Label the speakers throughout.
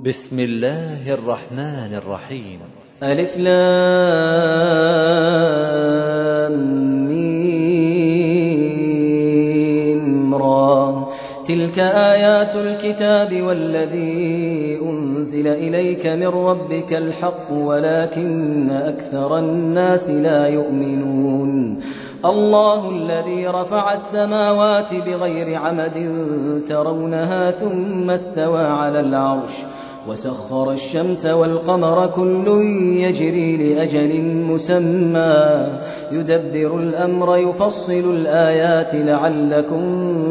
Speaker 1: بسم الله الرحمن الرحيم.
Speaker 2: ألف لام ميم را. تلك آيات الكتاب والذي أنزل إليك من ربك الحق ولكن أكثر الناس لا يؤمنون. الله الذي رفع السماوات بغير عمد ترونها ثم استوى على العرش وسخر الشمس والقمر كل يجري لأجل مسمى يدبر الأمر يفصل الآيات لعلكم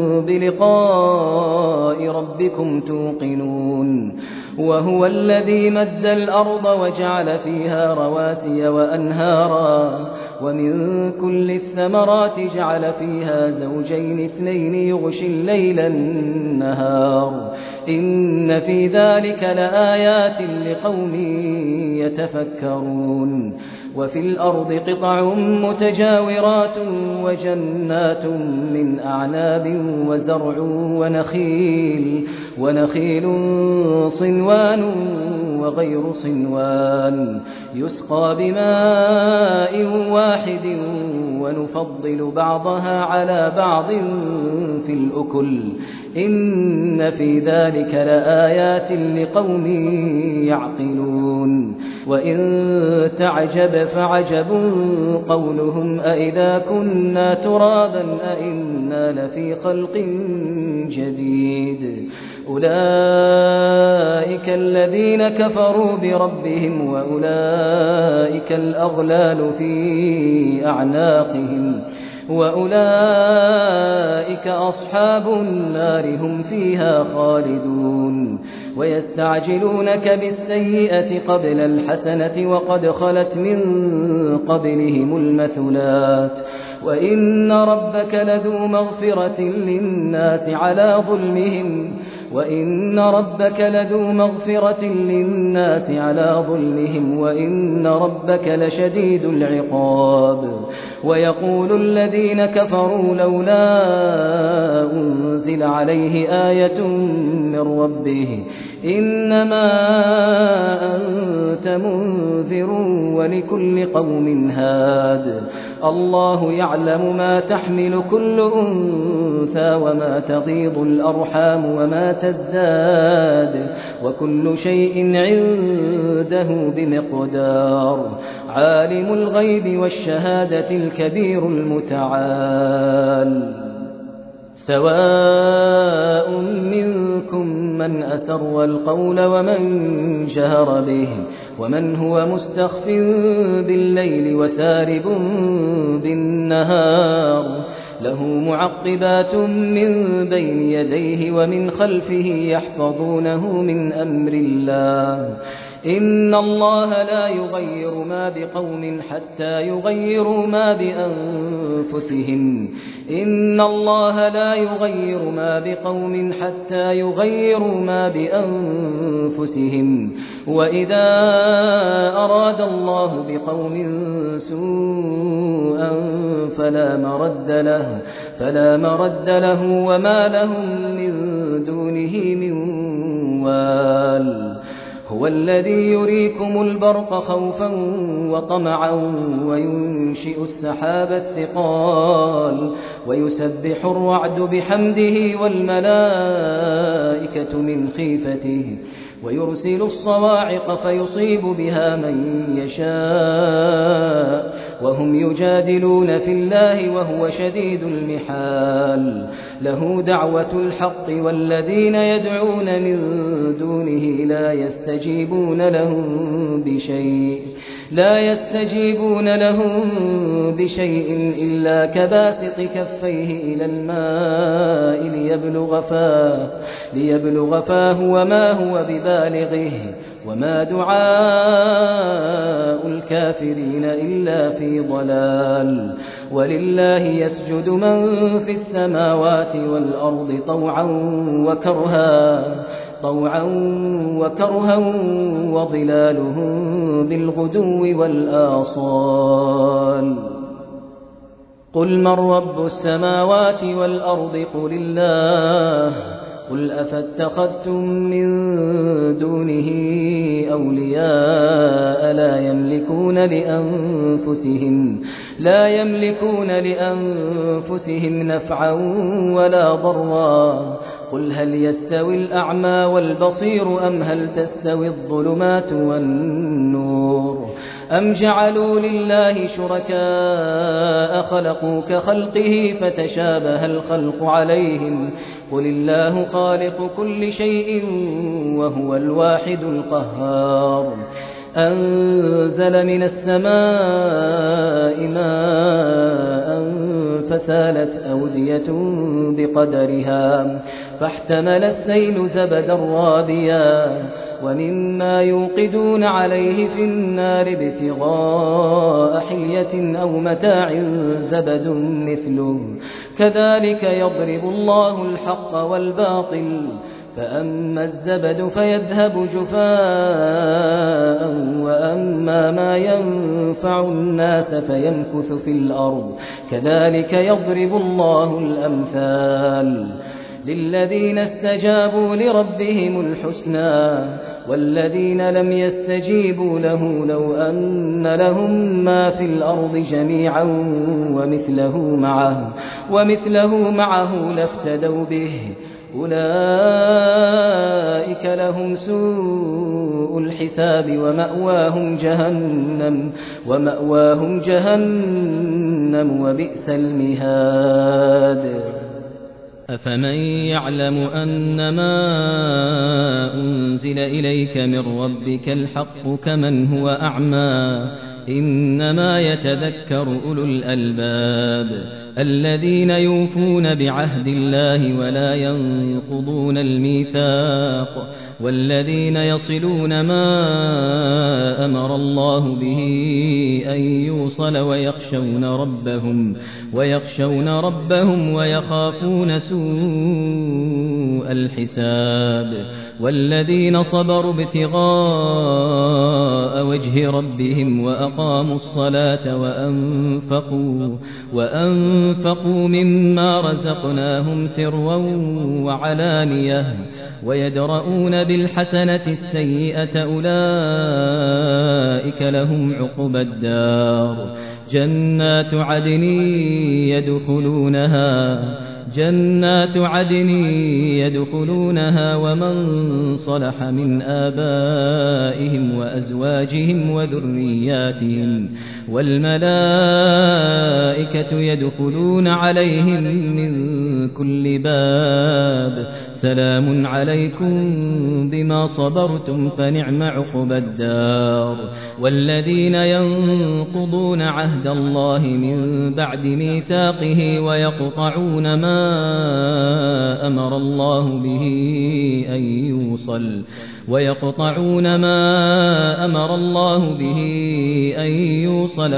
Speaker 2: بلقاء ربكم توقنون. وهو الذي مد الأرض وجعل فيها رواسي وأنهارا ومن كل الثمرات جعل فيها زوجين اثنين يغشي الليل النهار إن في ذلك لآيات لقوم يتفكرون. وفي الأرض قطع متجاورات وجنات من أعناب وزرع ونخيل صنوان وغير صنوان يسقى بماء واحد ونفضل بعضها على بعض في الأكل إن في ذلك لآيات لقوم يعقلون. وإن تعجب فعجب قولهم أإذا كنا ترابا أإنا لفي خلق جديد أولئك الذين كفروا بربهم وأولئك الأغلال في أعناقهم وأولئك أصحاب النار هم فيها خالدون. ويستعجلونك بالسيئة قبل الحسنة وقد خلت من قبلهم المثلات وإن ربك لذو مغفرة للناس على ظلمهم وإن ربك لشديد العقاب. ويقول الذين كفروا لولا أنزل عليه آية من ربه إنما أنت منذر ولكل قوم هاد. الله يعلم ما تحمل كل أنثى وما تغيض الأرحام وما تزداد وكل شيء عنده بمقدار. عالم الغيب والشهادة الكبير المتعال. سواء منكم من أسر القول ومن جهر به ومن هو مستخف بالليل وسارب بالنهار له معقبات من بين يديه ومن خلفه يحفظونه من أمر الله إن الله لا يغير ما بقوم حتى يغيروا ما بأنفسهم إن الله لا يغير ما بقوم حتى يغيروا ما بأنفسهم وإذا أراد الله بقوم سوءا فلا مرد له وما لهم من دونه من وال. هو الذي يريكم البرق خوفا وطمعا وينشئ السحاب الثقال ويسبح الرعد بحمده والملائكة من خيفته ويرسل الصواعق فيصيب بها من يشاء وهم يجادلون في الله وهو شديد المحال. له دعوة الحق والذين يدعون من دونه لا يستجيبون لهم بشيء إلا كباسط كفيه إلى الماء ليبلغ فاه وما هو ببالغه وما دعاء الكافرين إلا في ضلال. ولله يسجد من في السماوات والأرض طوعا وكرها وظلالهم بالغدو والآصال. قل من رب السماوات والأرض قل الله قل أفاتخذتم من دونه أولياء لا يملكون لأنفسهم نفعا ولا ضرا. قل هل يستوي الأعمى والبصير أم هل تستوي الظلمات والنور أم جعلوا لله شركاء خلقوا كخلقه فتشابه الخلق عليهم قل الله خالق كل شيء وهو الواحد القهار. أنزل من السماء ماء فسالت أودية بقدرها فاحتمل السيل زبدا رابيا ومما يوقدون عليه في النار ابتغاء حلية أو متاع زبد مثله كذلك يضرب الله الحق والباطل فأما الزبد فيذهب جفاء وأما ما ينفع الناس فيمكث في الأرض كذلك يضرب الله الأمثال. للذين استجابوا لربهم الحسنى والذين لم يستجيبوا له لو أن لهم ما في الأرض جميعا ومثله معه لافتدوا به أولئك لهم سوء الحساب ومأواهم جهنم وبئس المهاد.
Speaker 3: أفمن يعلم أنما أنزل إليك من ربك الحق كمن هو أعمى إنما يتذكر أولو الألباب الذين يوفون بعهد الله ولا ينقضون الميثاق والذين يصلون ما أمر الله به أن يوصل ويخشون ربهم ويخافون سوء الحساب. والذين صبروا ابتغاء وجه ربهم وأقاموا الصلاة وأنفقوا مما رزقناهم سرا وعلانية ويدرؤون بالحسنة السيئة أولئك لهم عقبى الدار جنات عدن يدخلونها ومن صلح من آبائهم وأزواجهم وذرياتهم والملائكة يدخلون عليهم من كل باب سلام عليكم بما صبرتم فنعم عقبى الدار. والذين ينقضون عهد الله من بعد ميثاقه ويقطعون ما أمر الله به أن يوصل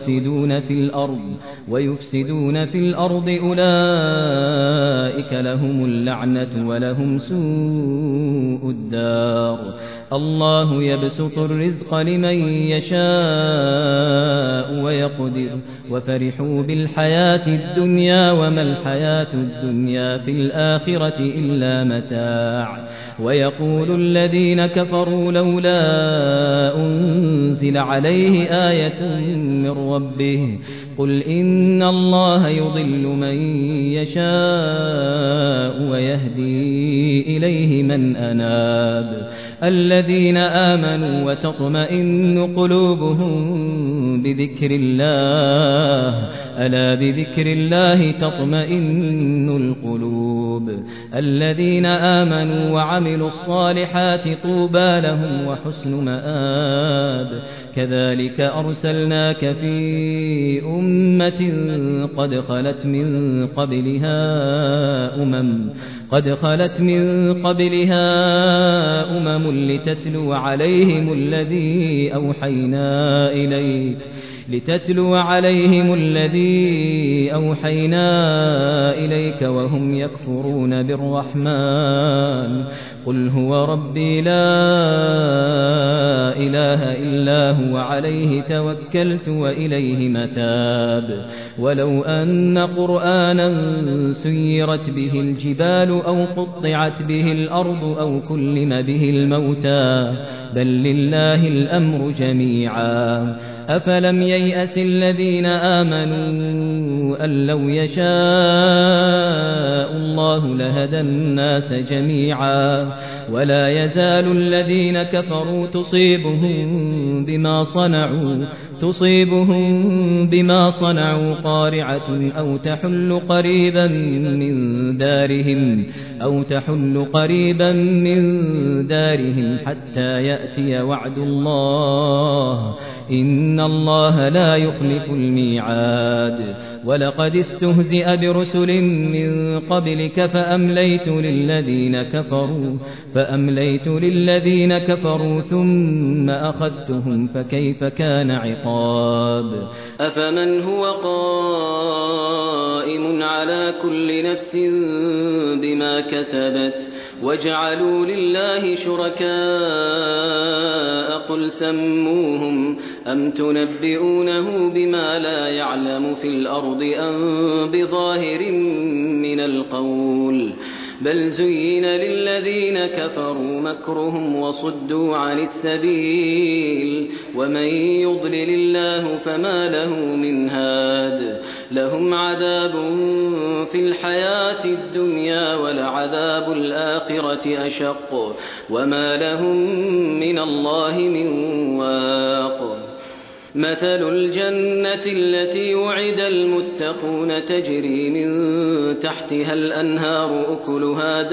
Speaker 3: ويفسدون في الأرض أولئك لهم اللعنة ولهم سوء الدار. الله يبسط الرزق لمن يشاء ويقدر وفرحوا بالحياة الدنيا وما الحياة الدنيا في الآخرة إلا متاع. ويقول الذين كفروا لولا أنزل عليه آية من ربه قل إن الله يضل من يشاء ويهدي إليه من أناب. الذين آمنوا وتطمئن قلوبهم بذكر الله ألا بذكر الله تطمئن القلوب. الذين آمنوا وعملوا الصالحات طوبى لهم وحسن مآب. كذلك أرسلناك في أمة قد خلت من قبلها أمم لتتلو عليهم الذي أوحينا إليك لتتلو عليهم الذي أوحينا إليك وهم يكفرون بالرحمن قل هو ربي لا إله إلا هو عليه توكلت وإليه متاب ولو أن قرآنا سيرت به الجبال أو قطعت به الأرض أو كلم به الموتى بل لله الأمر جميعا أفلم ييأس الذين آمنوا أن لو يشاء الله لهدى الناس جميعا ولا يزال الذين كفروا تصيبهم بما صنعوا قارعة أو تحل قريبا من دارهم حتى يأتي وعد الله إن الله لا يخلف الميعاد ولقد استهزئ برسل من قبلك فأمليت للذين كفروا ثم أخذتهم فكيف كان عقاب
Speaker 2: أفمن هو قائم على كل نفس بما كسبت وجعلوا لله شركاء قل سموهم أم تنبئونه بما لا يعلم في الأرض أم بظاهر من القول بل زين للذين كفروا مكرهم وصدوا عن السبيل ومن يضلل الله فما له من هاد لهم عذاب في الحياة الدنيا ولعذاب الآخرة أشق وما لهم من الله من واق مثل الجنة التي وعد المتقون تجري من تحتها الأنهار أكلها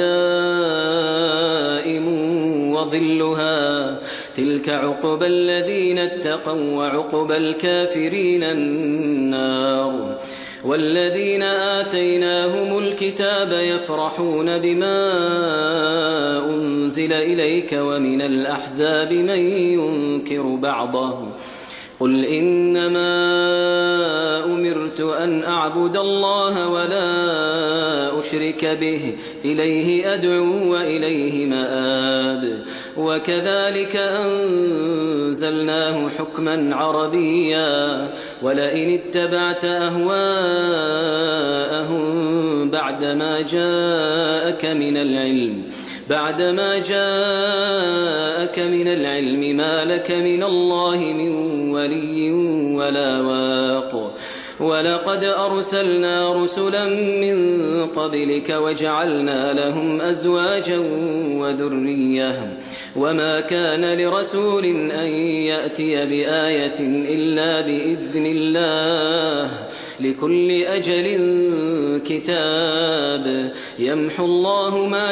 Speaker 2: دائم وظلها تلك عقبى الذين اتقوا وعقبى الكافرين النار والذين آتيناهم الكتاب يفرحون بما أنزل إليك ومن الأحزاب من ينكر بعضه قل إنما أمرت أن أعبد الله ولا أشرك به إليه أدعو وإليه مآب وكذلك أنزلناه حكما عربيا ولئن اتبعت أهواءهم بعدما جاءك من العلم ما لك من الله من ولي ولا واق ولقد أرسلنا رسلا من قبلك وجعلنا لهم أزواجا وذرية وما كان لرسول أن يأتي بآية إلا بإذن الله لكل أجل كتاب يمحو الله ما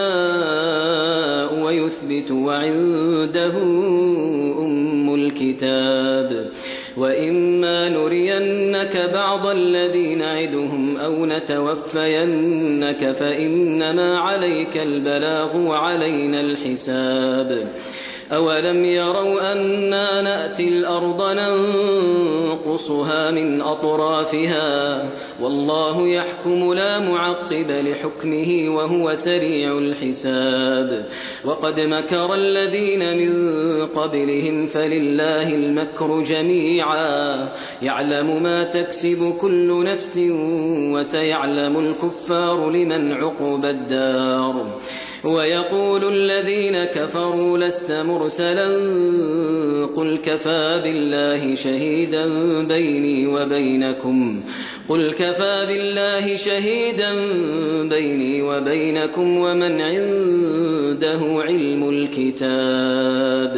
Speaker 2: يشاء ويثبت وعنده أم الكتاب وإما نرينك بعض الذي نعدهم أو نتوفينك فإنما عليك البلاغ وعلينا الحساب أولم يروا أنا نأتي الأرض ننقصها من أطرافها والله يحكم لا معقب لحكمه وهو سريع الحساب وقد مكر الذين من قبلهم فلله المكر جميعا يعلم ما تكسب كل نفس وسيعلم الكفار لمن عقبى الدار ويقول الذين كفروا لست مرسلا قل كفى بالله شهيدا بيني وبينكم ومن عنده علم الكتاب